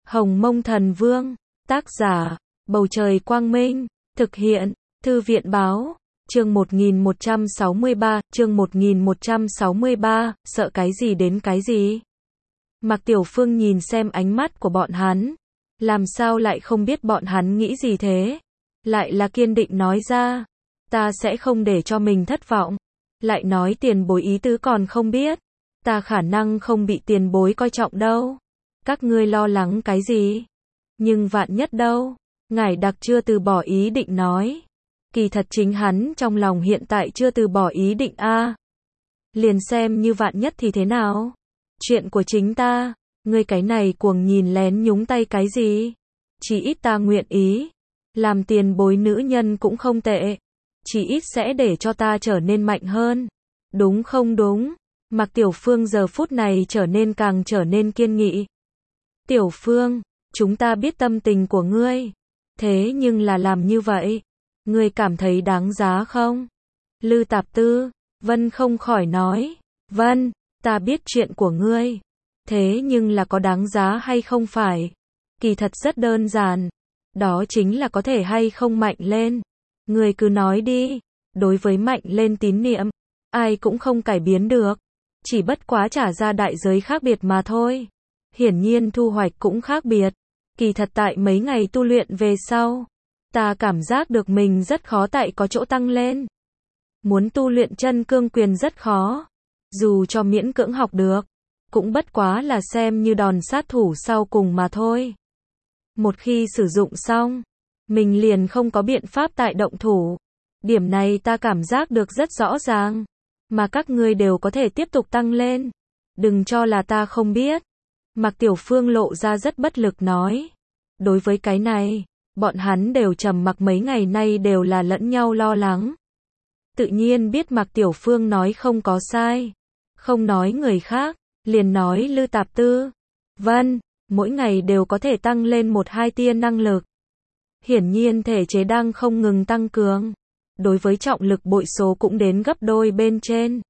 Hồng Mông Thần Vương, tác giả, Bầu Trời Quang Minh, thực hiện, Thư viện Báo, chương 1163, sợ cái gì đến cái gì. Mạc Tiểu Phương nhìn xem ánh mắt của bọn hắn, làm sao lại không biết bọn hắn nghĩ gì thế, lại là kiên định nói ra, ta sẽ không để cho mình thất vọng, lại nói tiền bối ý tứ còn không biết, ta khả năng không bị tiền bối coi trọng đâu, các ngươi lo lắng cái gì, nhưng vạn nhất đâu, ngải đặc chưa từ bỏ ý định nói, kỳ thật chính hắn trong lòng hiện tại chưa từ bỏ ý định a. Liền xem như vạn nhất thì thế nào, chuyện của chính ta, ngươi cái này cuồng nhìn lén nhúng tay cái gì, chỉ ít ta nguyện ý, làm tiền bối nữ nhân cũng không tệ, chỉ ít sẽ để cho ta trở nên mạnh hơn, đúng không đúng? Mạc Tiểu Phương giờ phút này trở nên kiên nghị. Tiểu Phương, chúng ta biết tâm tình của ngươi, thế nhưng là làm như vậy, ngươi cảm thấy đáng giá không? Lư Tạp Tư, Vân không khỏi nói, Vân, ta biết chuyện của ngươi, thế nhưng là có đáng giá hay không phải? Kỳ thật rất đơn giản, đó chính là có thể hay không mạnh lên. Ngươi cứ nói đi, đối với mạnh lên tín niệm, ai cũng không cải biến được, chỉ bất quá trả ra đại giới khác biệt mà thôi. Hiển nhiên thu hoạch cũng khác biệt. Kỳ thật tại mấy ngày tu luyện về sau, ta cảm giác được mình rất khó tại có chỗ tăng lên. Muốn tu luyện chân cương quyền rất khó, dù cho miễn cưỡng học được, cũng bất quá là xem như đòn sát thủ sau cùng mà thôi. Một khi sử dụng xong, mình liền không có biện pháp tại động thủ. Điểm này ta cảm giác được rất rõ ràng, mà các ngươi đều có thể tiếp tục tăng lên. Đừng cho là ta không biết. Mạc Tiểu Phương lộ ra rất bất lực nói. Đối với cái này, bọn hắn đều trầm mặc mấy ngày nay đều là lẫn nhau lo lắng. Tự nhiên biết Mạc Tiểu Phương nói không có sai. Không nói người khác, liền nói Lư Tạp Tư. Vân, mỗi ngày đều có thể tăng lên 1-2 tia năng lực. Hiển nhiên thể chế đang không ngừng tăng cường. Đối với trọng lực bội số cũng đến gấp đôi bên trên.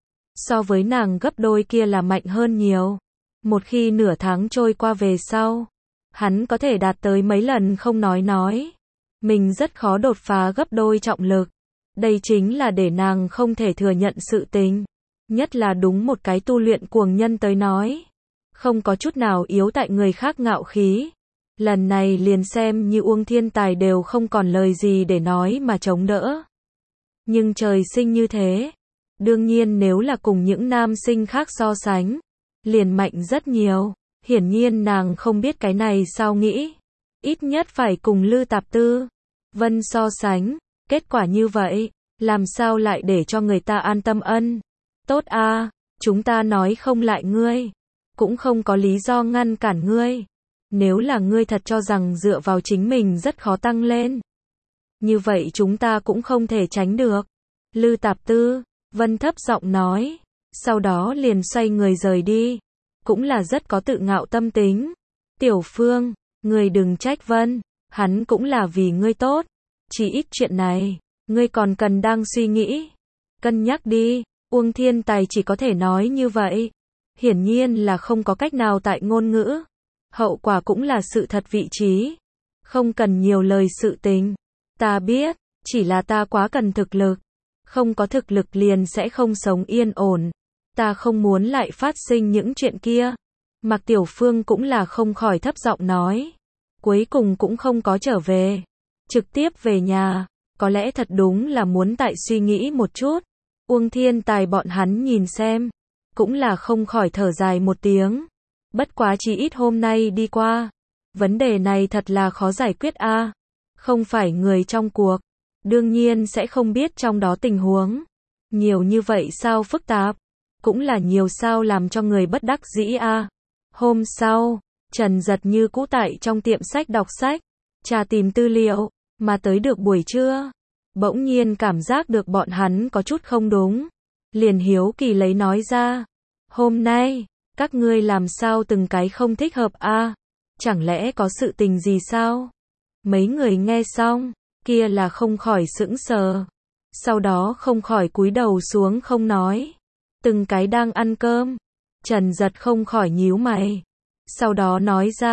So với nàng gấp đôi kia là mạnh hơn nhiều. Một khi nửa tháng trôi qua về sau, hắn có thể đạt tới mấy lần không nói. Mình rất khó đột phá gấp đôi trọng lực. Đây chính là để nàng không thể thừa nhận sự tình. Nhất là đúng một cái tu luyện cuồng nhân tới nói. Không có chút nào yếu tại người khác ngạo khí. Lần này liền xem như Uông Thiên Tài đều không còn lời gì để nói mà chống đỡ. Nhưng trời sinh như thế. Đương nhiên nếu là cùng những nam sinh khác so sánh, liền mạnh rất nhiều. Hiển nhiên nàng không biết cái này sao nghĩ. Ít nhất phải cùng Lư Tạp Tư, Vân so sánh. Kết quả như vậy, làm sao lại để cho người ta an tâm ân. Tốt a, chúng ta nói không lại ngươi. Cũng không có lý do ngăn cản ngươi. Nếu là ngươi thật cho rằng dựa vào chính mình rất khó tăng lên, như vậy chúng ta cũng không thể tránh được. Lư Tạp Tư, Vân thấp giọng nói, sau đó liền xoay người rời đi. Cũng là rất có tự ngạo tâm tính. Tiểu Phương, ngươi đừng trách Vân, hắn cũng là vì ngươi tốt. Chỉ ít chuyện này, ngươi còn cần đang suy nghĩ. Cân nhắc đi, Uông Thiên Tài chỉ có thể nói như vậy. Hiển nhiên là không có cách nào tại ngôn ngữ. Hậu quả cũng là sự thật vị trí. Không cần nhiều lời sự tình. Ta biết, chỉ là ta quá cần thực lực. Không có thực lực liền sẽ không sống yên ổn. Ta không muốn lại phát sinh những chuyện kia. Mạc Tiểu Phương cũng là không khỏi thấp giọng nói. Cuối cùng cũng không có trở về. Trực tiếp về nhà. Có lẽ thật đúng là muốn tại suy nghĩ một chút. Uông Thiên Tài bọn hắn nhìn xem. Cũng là không khỏi thở dài một tiếng. Bất quá chỉ ít hôm nay đi qua. Vấn đề này thật là khó giải quyết a. Không phải người trong cuộc. Đương nhiên sẽ không biết trong đó tình huống. Nhiều như vậy sao phức tạp. Cũng là nhiều sao làm cho người bất đắc dĩ a. Hôm sau, Trần Giật như cũ tại trong tiệm sách đọc sách. Trà tìm tư liệu. Mà tới được buổi trưa. Bỗng nhiên cảm giác được bọn hắn có chút không đúng. Liền hiếu kỳ lấy nói ra. Hôm nay, các ngươi làm sao từng cái không thích hợp a? Chẳng lẽ có sự tình gì sao? Mấy người nghe xong, kia là không khỏi sững sờ. Sau đó không khỏi cúi đầu xuống không nói. Từng cái đang ăn cơm. Trần Giật không khỏi nhíu mày. Sau đó nói ra,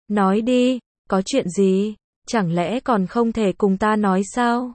Nói đi, có chuyện gì? Chẳng lẽ còn không thể cùng ta nói sao?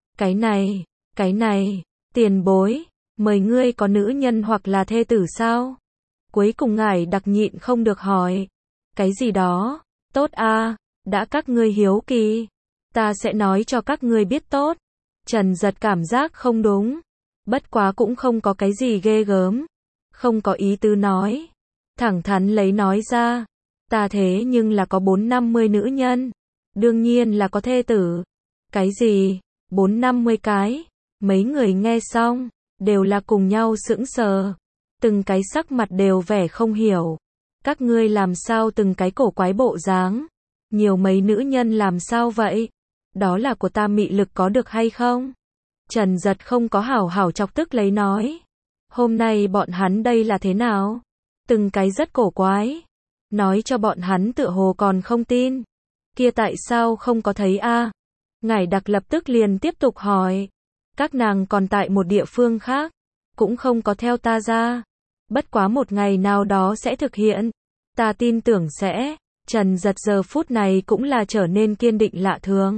Cái này, tiền bối, mời ngươi có nữ nhân hoặc là thê tử sao? Cuối cùng ngài đặc nhịn không được hỏi. Cái gì đó? Tốt a, đã các ngươi hiếu kỳ, ta sẽ nói cho các ngươi biết tốt. Trần Giật cảm giác không đúng, bất quá cũng không có cái gì ghê gớm, không có ý tứ nói, thẳng thắn lấy nói ra, ta thế nhưng là có 4-50 nữ nhân, đương nhiên là có thê tử. Cái gì? 4-50 cái? Mấy người nghe xong, đều là cùng nhau sững sờ, từng cái sắc mặt đều vẻ không hiểu. Các ngươi làm sao từng cái cổ quái bộ dáng? Nhiều mấy nữ nhân làm sao vậy? Đó là của ta mị lực có được hay không? Trần Giật không có hảo hảo chọc tức lấy nói. Hôm nay bọn hắn đây là thế nào? Từng cái rất cổ quái. Nói cho bọn hắn tựa hồ còn không tin. Kia tại sao không có thấy a? Ngải Đặc lập tức liền tiếp tục hỏi. Các nàng còn tại một địa phương khác, cũng không có theo ta ra. Bất quá một ngày nào đó sẽ thực hiện. Ta tin tưởng sẽ. Trần Giật giờ phút này cũng là trở nên kiên định lạ thường.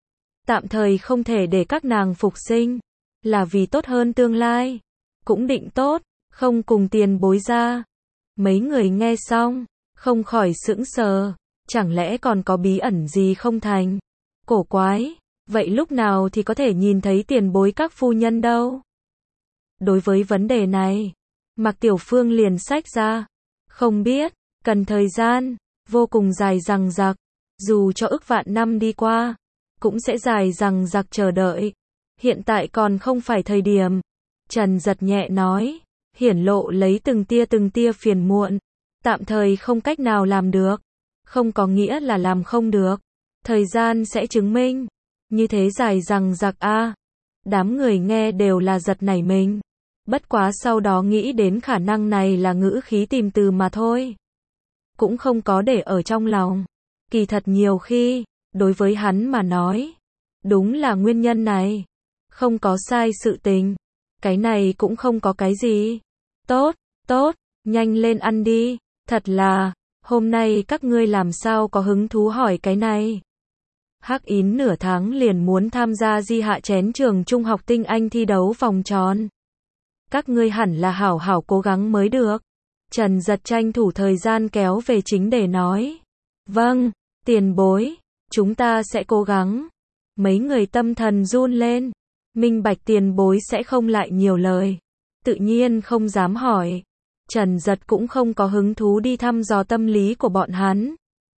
Tạm thời không thể để các nàng phục sinh, là vì tốt hơn tương lai. Cũng định tốt, không cùng tiền bối ra. Mấy người nghe xong, không khỏi sững sờ. Chẳng lẽ còn có bí ẩn gì không thành? Cổ quái, vậy lúc nào thì có thể nhìn thấy tiền bối các phu nhân đâu? Đối với vấn đề này, Mạc Tiểu Phương liền xách ra. Không biết, cần thời gian, vô cùng dài dằng dặc. Dù cho ức vạn năm đi qua, cũng sẽ dài dằng dặc chờ đợi. Hiện tại còn không phải thời điểm. Trần Giật nhẹ nói, hiển lộ lấy từng tia phiền muộn. Tạm thời không cách nào làm được. Không có nghĩa là làm không được. Thời gian sẽ chứng minh. Như thế dài dằng dặc a. Đám người nghe đều là giật nảy mình. Bất quá sau đó nghĩ đến khả năng này là ngữ khí tìm từ mà thôi. Cũng không có để ở trong lòng. Kỳ thật nhiều khi, đối với hắn mà nói, đúng là nguyên nhân này. Không có sai sự tình. Cái này cũng không có cái gì. Tốt, nhanh lên ăn đi. Thật là, hôm nay các ngươi làm sao có hứng thú hỏi cái này. Hắc Yến nửa tháng liền muốn tham gia Di Hạ Chén trường trung học tinh anh thi đấu vòng tròn. Các ngươi hẳn là hảo hảo cố gắng mới được. Trần Giật tranh thủ thời gian kéo về chính để nói. Vâng, tiền bối, chúng ta sẽ cố gắng. Mấy người tâm thần run lên. Minh bạch tiền bối sẽ không lại nhiều lời. Tự nhiên không dám hỏi. Trần Giật cũng không có hứng thú đi thăm dò tâm lý của bọn hắn.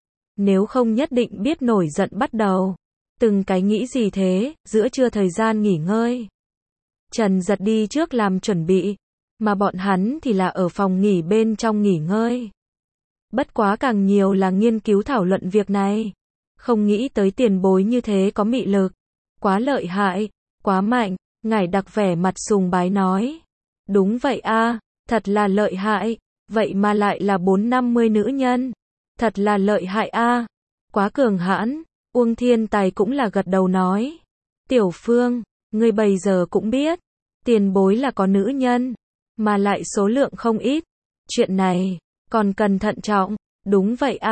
Nếu không nhất định biết nổi giận bắt đầu. Từng cái nghĩ gì thế, giữa trưa thời gian nghỉ ngơi. Trần Giật đi trước làm chuẩn bị, mà bọn hắn thì là ở phòng nghỉ bên trong nghỉ ngơi. Bất quá càng nhiều là nghiên cứu thảo luận việc này. Không nghĩ tới tiền bối như thế có mị lực. Quá lợi hại, quá mạnh, Ngải Đặc vẻ mặt sùng bái nói. Đúng vậy a, thật là lợi hại, vậy mà lại là 4-50 nữ nhân. Thật là lợi hại a, quá cường hãn. Uông Thiên Tài cũng là gật đầu nói. Tiểu Phương, ngươi bây giờ cũng biết, tiền bối là có nữ nhân, mà lại số lượng không ít. Chuyện này, còn cần thận trọng. Đúng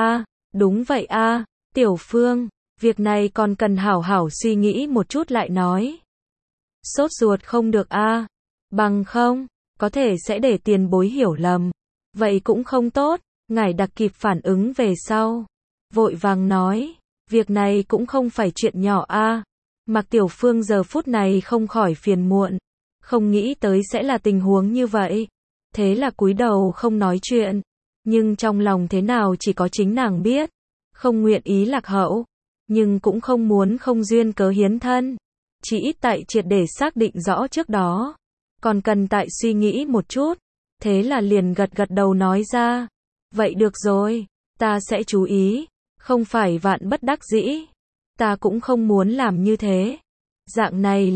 vậy a, Tiểu Phương, việc này còn cần hảo hảo suy nghĩ một chút lại nói. Sốt ruột không được a, bằng không, có thể sẽ để tiền bối hiểu lầm. Vậy cũng không tốt. Ngải Đặc kịp phản ứng về sau, vội vàng nói, việc này cũng không phải chuyện nhỏ a. Mạc Tiểu Phương giờ phút này không khỏi phiền muộn, không nghĩ tới sẽ là tình huống như vậy. Thế là cúi đầu không nói chuyện, nhưng trong lòng thế nào chỉ có chính nàng biết. Không nguyện ý lạc hậu, nhưng cũng không muốn không duyên cớ hiến thân. Chỉ ít tại triệt để xác định rõ trước đó, còn cần tại suy nghĩ một chút. Thế là liền gật đầu nói ra. Vậy được rồi, ta sẽ chú ý, không phải vạn bất đắc dĩ. Ta cũng không muốn làm như thế. Dạng này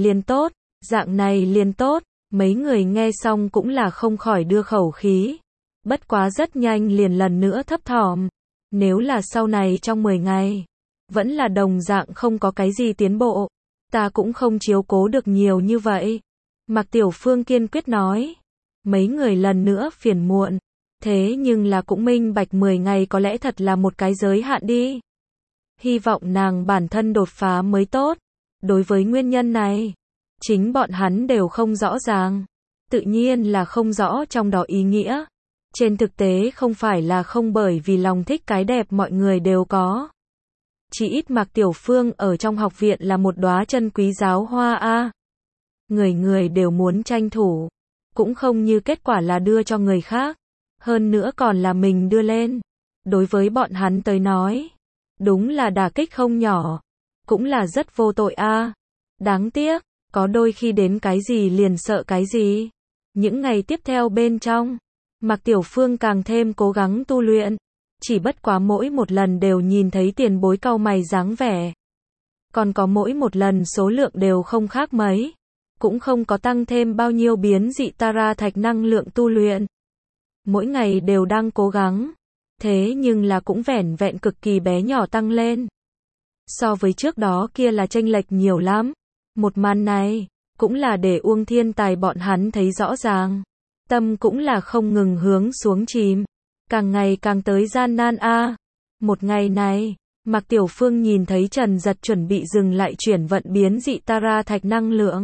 liền tốt, mấy người nghe xong cũng là không khỏi đưa khẩu khí. Bất quá rất nhanh liền lần nữa thấp thỏm. Nếu là sau này trong 10 ngày, vẫn là đồng dạng không có cái gì tiến bộ, ta cũng không chiếu cố được nhiều như vậy. Mạc Tiểu Phương kiên quyết nói. Mấy người lần nữa phiền muộn. Thế nhưng là cũng minh bạch 10 ngày có lẽ thật là một cái giới hạn đi. Hy vọng nàng bản thân đột phá mới tốt. Đối với nguyên nhân này, chính bọn hắn đều không rõ ràng. Tự nhiên là không rõ trong đó ý nghĩa. Trên thực tế không phải là không, bởi vì lòng thích cái đẹp mọi người đều có. Chỉ ít Mạc Tiểu Phương ở trong học viện là một đóa chân quý giáo hoa a. Người người đều muốn tranh thủ, cũng không như kết quả là đưa cho người khác, hơn nữa còn là mình đưa lên. Đối với bọn hắn tới nói, đúng là đả kích không nhỏ, cũng là rất vô tội a. Đáng tiếc, có đôi khi đến cái gì liền sợ cái gì. Những ngày tiếp theo bên trong, Mạc Tiểu Phương càng thêm cố gắng tu luyện, chỉ bất quá mỗi một lần đều nhìn thấy tiền bối cau mày dáng vẻ. Còn có mỗi một lần số lượng đều không khác mấy, cũng không có tăng thêm bao nhiêu biến dị Tara thạch năng lượng tu luyện. Mỗi ngày đều đang cố gắng, thế nhưng là cũng vẻn vẹn cực kỳ bé nhỏ tăng lên. So với trước đó kia là chênh lệch nhiều lắm. Một màn này, cũng là để Uông Thiên Tài bọn hắn thấy rõ ràng. Tâm cũng là không ngừng hướng xuống chìm. Càng ngày càng tới gian nan a. Một ngày này, Mạc Tiểu Phương nhìn thấy Trần Giật chuẩn bị dừng lại chuyển vận biến dị Tara thạch năng lượng.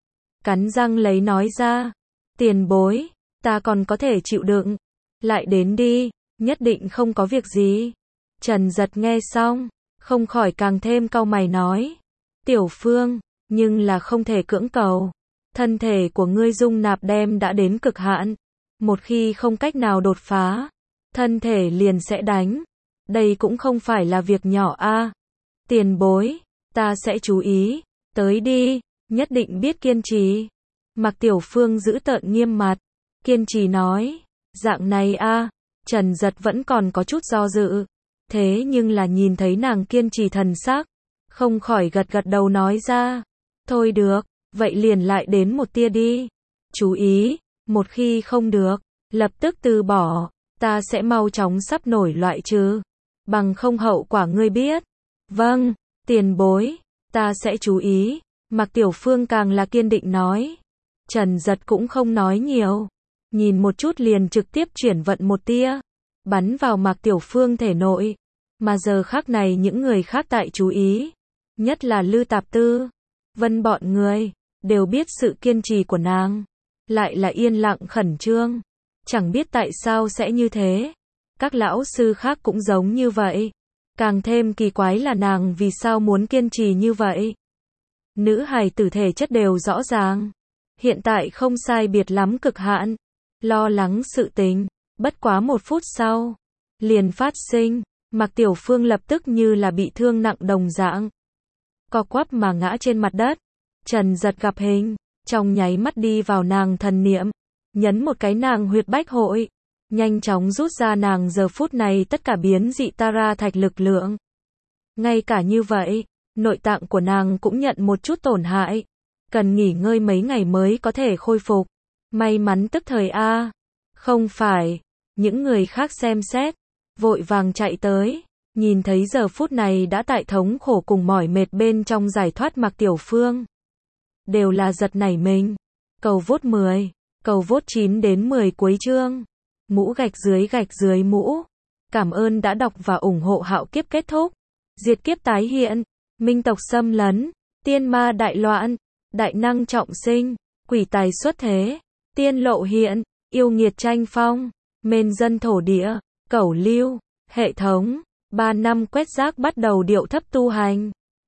Cắn răng lấy nói ra, tiền bối, ta còn có thể chịu đựng. Lại đến đi, nhất định không có việc gì. Trần Giật nghe xong, không khỏi càng thêm cau mày nói. Tiểu Phương, nhưng là không thể cưỡng cầu. Thân thể của ngươi dung nạp đem đã đến cực hạn. Một khi không cách nào đột phá, thân thể liền sẽ đánh. Đây cũng không phải là việc nhỏ a. Tiền bối, ta sẽ chú ý. Tới đi, nhất định biết kiên trì. Mạc Tiểu Phương giữ tợn nghiêm mặt, kiên trì nói. Dạng này a. Trần Giật vẫn còn có chút do dự. Thế nhưng là nhìn thấy nàng kiên trì thần sắc, không khỏi gật gật đầu nói ra. Thôi được, vậy liền lại đến một tia đi. Chú ý, một khi không được, lập tức từ bỏ. Ta sẽ mau chóng sắp nổi loại trừ. Bằng không hậu quả ngươi biết. Vâng, tiền bối, ta sẽ chú ý. Mạc Tiểu Phương càng là kiên định nói. Trần Giật cũng không nói nhiều. Nhìn một chút liền trực tiếp chuyển vận một tia, bắn vào Mạc Tiểu Phương thể nội. Mà giờ khắc này những người khác tại chú ý, nhất là Lư Tạp Tư, Vân bọn người, đều biết sự kiên trì của nàng. Lại là yên lặng khẩn trương. Chẳng biết tại sao sẽ như thế. Các lão sư khác cũng giống như vậy. Càng thêm kỳ quái là nàng vì sao muốn kiên trì như vậy. Nữ hài tử thể chất đều rõ ràng. Hiện tại không sai biệt lắm cực hạn. Lo lắng sự tình. Bất quá 1 phút sau, liền phát sinh. Mạc Tiểu Phương lập tức như là bị thương nặng đồng dạng, co quắp mà ngã trên mặt đất. Trần Giật gặp hình, trong nháy mắt đi vào nàng thần niệm, nhấn một cái nàng huyệt bách hội, nhanh chóng rút ra nàng giờ phút này tất cả biến dị Tara thạch lực lượng. Ngay cả như vậy, nội tạng của nàng cũng nhận một chút tổn hại, cần nghỉ ngơi mấy ngày mới có thể khôi phục. May mắn tức thời a. Không phải, những người khác xem xét, vội vàng chạy tới, nhìn thấy giờ phút này đã tại thống khổ cùng mỏi mệt bên trong giải thoát Mạc Tiểu Phương. Đều là giật nảy mình. Cầu vote 10, cầu vote 9 đến 10 cuối chương. Mũ gạch dưới mũ. Cảm ơn đã đọc và ủng hộ Hạo Kiếp kết thúc. Diệt kiếp tái hiện, minh tộc xâm lấn, tiên ma đại loạn, đại năng trọng sinh, quỷ tài xuất thế, tiên lộ hiện, yêu nghiệt tranh phong, mên dân thổ địa, cẩu lưu, hệ thống, 3 năm quét rác bắt đầu điệu thấp tu hành.